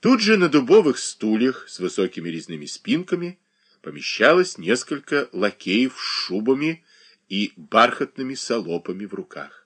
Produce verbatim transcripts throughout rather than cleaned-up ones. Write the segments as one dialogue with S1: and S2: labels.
S1: Тут же на дубовых стульях с высокими резными спинками помещалось несколько лакеев с шубами и бархатными салопами в руках.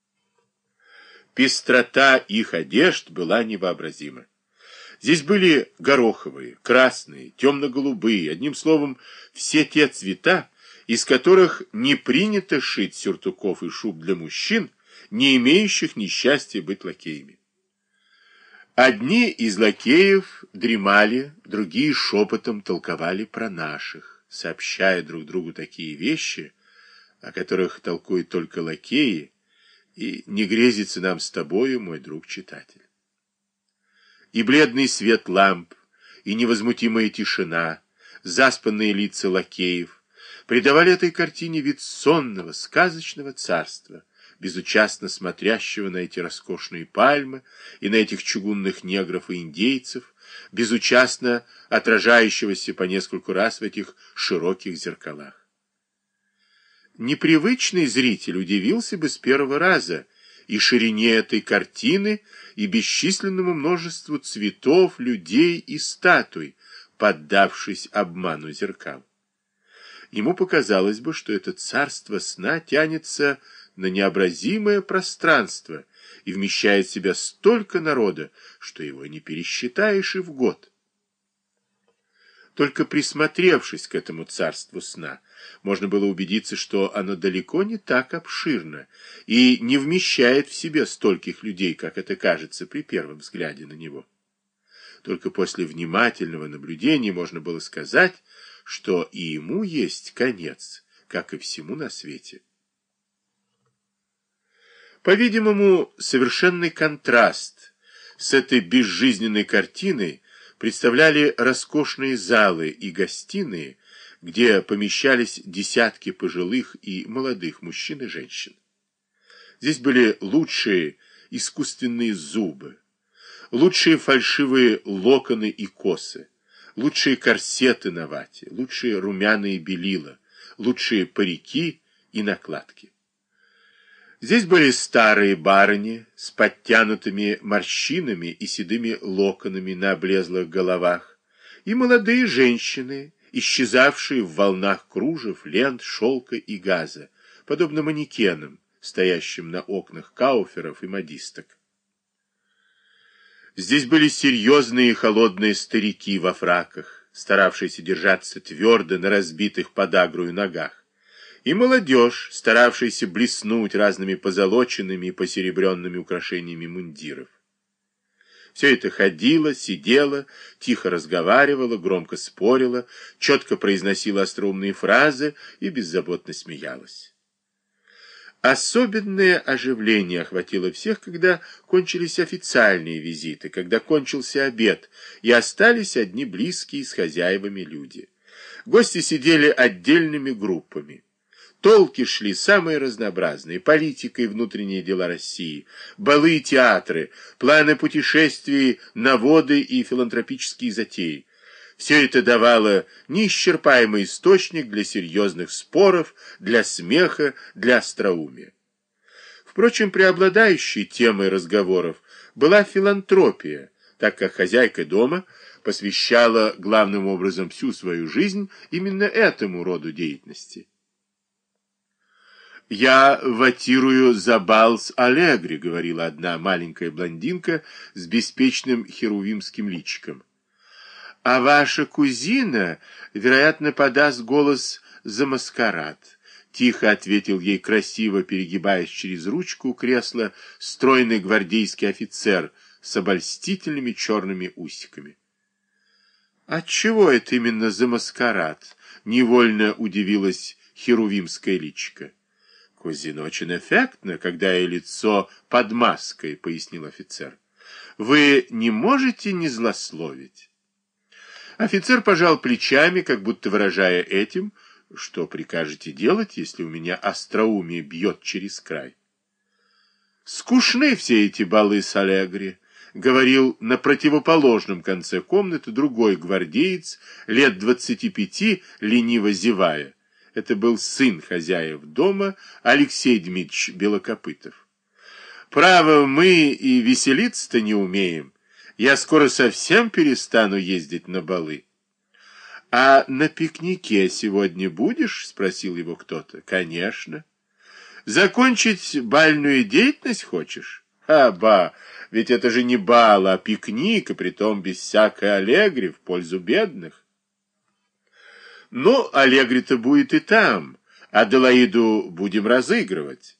S1: Пестрота их одежд была невообразима. Здесь были гороховые, красные, темно-голубые, одним словом, все те цвета, из которых не принято шить сюртуков и шуб для мужчин, не имеющих несчастья быть лакеями. Одни из лакеев дремали, другие шепотом толковали про наших, сообщая друг другу такие вещи, о которых толкуют только лакеи, и не грезится нам с тобою, мой друг-читатель. И бледный свет ламп, и невозмутимая тишина, заспанные лица лакеев придавали этой картине вид сонного, сказочного царства, безучастно смотрящего на эти роскошные пальмы и на этих чугунных негров и индейцев, безучастно отражающегося по нескольку раз в этих широких зеркалах. Непривычный зритель удивился бы с первого раза и ширине этой картины, и бесчисленному множеству цветов, людей и статуй, поддавшись обману зеркал. Ему показалось бы, что это царство сна тянется на необразимое пространство и вмещает в себя столько народа, что его не пересчитаешь и в год. Только присмотревшись к этому царству сна, можно было убедиться, что оно далеко не так обширно и не вмещает в себе стольких людей, как это кажется при первом взгляде на него. Только после внимательного наблюдения можно было сказать, что и ему есть конец, как и всему на свете. По-видимому, совершенный контраст с этой безжизненной картиной представляли роскошные залы и гостиные, где помещались десятки пожилых и молодых мужчин и женщин. Здесь были лучшие искусственные зубы, лучшие фальшивые локоны и косы, лучшие корсеты на вате, лучшие румяные белила, лучшие парики и накладки. Здесь были старые барыни с подтянутыми морщинами и седыми локонами на облезлых головах, и молодые женщины, исчезавшие в волнах кружев, лент, шелка и газа, подобно манекенам, стоящим на окнах кауферов и модисток. Здесь были серьезные и холодные старики во фраках, старавшиеся держаться твердо на разбитых подагрую ногах, и молодежь, старавшаяся блеснуть разными позолоченными и посеребренными украшениями мундиров. Все это ходило, сидело, тихо разговаривало, громко спорило, четко произносило остроумные фразы и беззаботно смеялось. Особенное оживление охватило всех, когда кончились официальные визиты, когда кончился обед, и остались одни близкие с хозяевами люди. Гости сидели отдельными группами. Толки шли самые разнообразные: политика и внутренние дела России, балы и театры, планы путешествий на воды и филантропические затеи. Все это давало неисчерпаемый источник для серьезных споров, для смеха, для остроумия. Впрочем, преобладающей темой разговоров была филантропия, так как хозяйка дома посвящала главным образом всю свою жизнь именно этому роду деятельности. «Я ватирую за бал с Аллегри», — говорила одна маленькая блондинка с беспечным херувимским личиком. «А ваша кузина, вероятно, подаст голос за маскарад», — тихо ответил ей красиво, перегибаясь через ручку кресла, стройный гвардейский офицер с обольстительными черными усиками. «Отчего это именно за маскарад?» — невольно удивилась херувимская личико. «Кузина очень эффектно, когда и лицо под маской», — пояснил офицер. «Вы не можете не злословить». Офицер пожал плечами, как будто выражая этим, что прикажете делать, если у меня остроумие бьет через край. «Скучны все эти балы с Аллегри», — говорил на противоположном конце комнаты другой гвардеец, лет двадцати пяти, лениво зевая. Это был сын хозяев дома, Алексей Дмитриевич Белокопытов. «Право, мы и веселиться-то не умеем. Я скоро совсем перестану ездить на балы. А на пикнике сегодня будешь? Спросил его кто-то. Конечно. Закончить бальную деятельность хочешь? Аба, ведь это же не бал, а пикник, и притом без всякой аллегри в пользу бедных. Ну, аллегри-то будет и там, Аделаиду будем разыгрывать.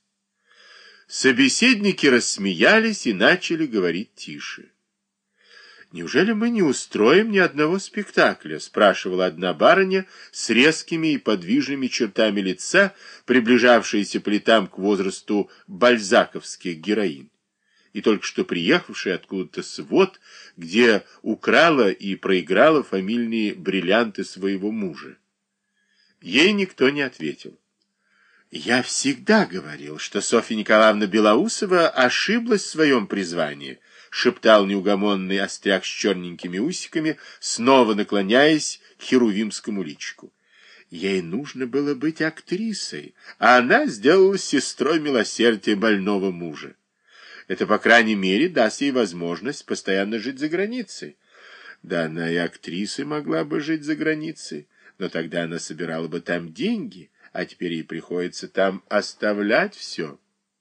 S1: Собеседники рассмеялись и начали говорить тише. «Неужели мы не устроим ни одного спектакля?» — спрашивала одна барыня с резкими и подвижными чертами лица, приближавшаяся по летам к возрасту бальзаковских героинь, и только что приехавшая откуда-то с вод, где украла и проиграла фамильные бриллианты своего мужа. Ей никто не ответил. «Я всегда говорил, что Софья Николаевна Белоусова ошиблась в своем призвании», — шептал неугомонный остряк с черненькими усиками, снова наклоняясь к херувимскому личику. Ей нужно было быть актрисой, а она сделалась сестрой милосердия больного мужа. Это, по крайней мере, даст ей возможность постоянно жить за границей. Да она и актрисой могла бы жить за границей, но тогда она собирала бы там деньги, а теперь ей приходится там оставлять все.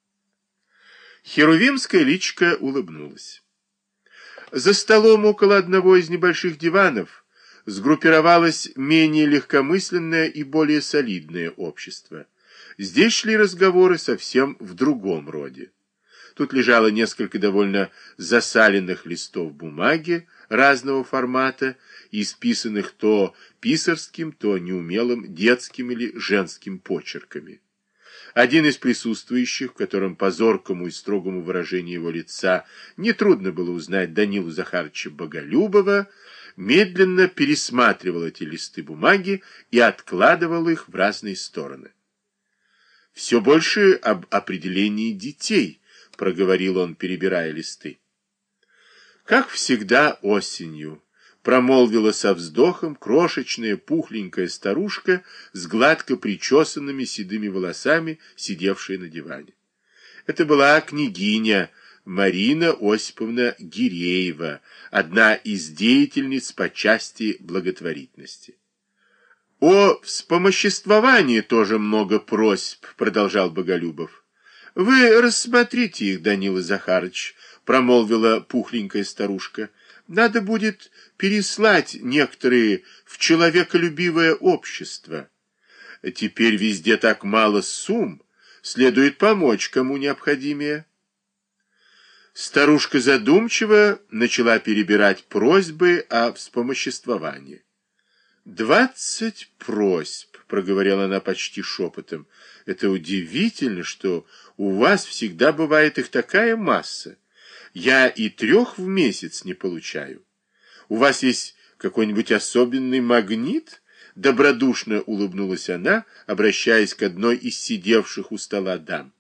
S1: Херувимская личико улыбнулась. За столом около одного из небольших диванов сгруппировалось менее легкомысленное и более солидное общество. Здесь шли разговоры совсем в другом роде. Тут лежало несколько довольно засаленных листов бумаги разного формата, исписанных то писарским, то неумелым детским или женским почерками. Один из присутствующих, в котором по зоркому и строгому выражению его лица нетрудно было узнать Данилу Захаровича Боголюбова, медленно пересматривал эти листы бумаги и откладывал их в разные стороны. «Все больше об определении детей», — проговорил он, перебирая листы. «Как всегда осенью», — промолвила со вздохом крошечная пухленькая старушка с гладко причесанными седыми волосами, сидевшая на диване. Это была княгиня Марина Осиповна Гиреева, одна из деятельниц по части благотворительности. «О вспомоществовании тоже много просьб», — продолжал Боголюбов. «Вы рассмотрите их, Данила Захарыч», — промолвила пухленькая старушка. «Надо будет переслать некоторые в человеколюбивое общество. Теперь везде так мало сумм, следует помочь, кому необходимее». Старушка задумчиво начала перебирать просьбы о вспомоществовании. «Двадцать просьб», — проговорила она почти шепотом. «Это удивительно, что у вас всегда бывает их такая масса. Я и трех в месяц не получаю. У вас есть какой-нибудь особенный магнит?» Добродушно улыбнулась она, обращаясь к одной из сидевших у стола дам.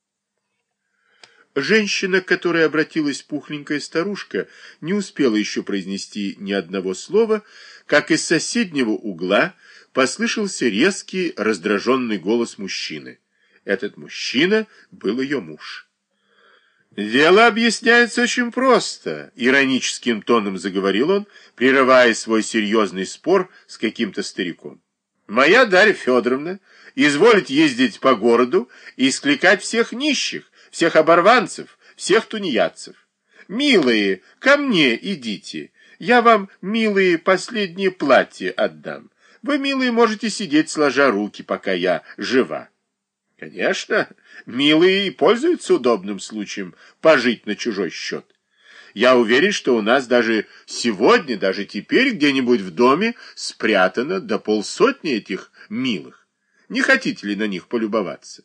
S1: Женщина, к которой обратилась пухленькая старушка, не успела еще произнести ни одного слова, как из соседнего угла послышался резкий, раздраженный голос мужчины. Этот мужчина был ее муж. «Дело объясняется очень просто», — ироническим тоном заговорил он, прерывая свой серьезный спор с каким-то стариком. «Моя Дарья Федоровна изволит ездить по городу и скликать всех нищих, всех оборванцев, всех тунеядцев. Милые, ко мне идите, я вам, милые, последнее платье отдам. Вы, милые, можете сидеть сложа руки, пока я жива». Конечно, милые и пользуются удобным случаем пожить на чужой счет. Я уверен, что у нас даже сегодня, даже теперь где-нибудь в доме спрятано до полсотни этих милых. Не хотите ли на них полюбоваться?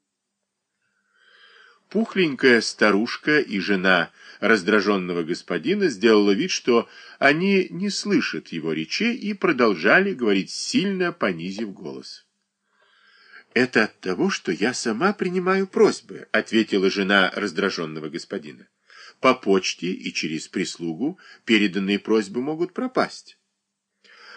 S1: Пухленькая старушка и жена раздраженного господина сделала вид, что они не слышат его речей, и продолжали говорить, сильно понизив голос. «Это от того, что я сама принимаю просьбы», — ответила жена раздраженного господина. «По почте и через прислугу переданные просьбы могут пропасть».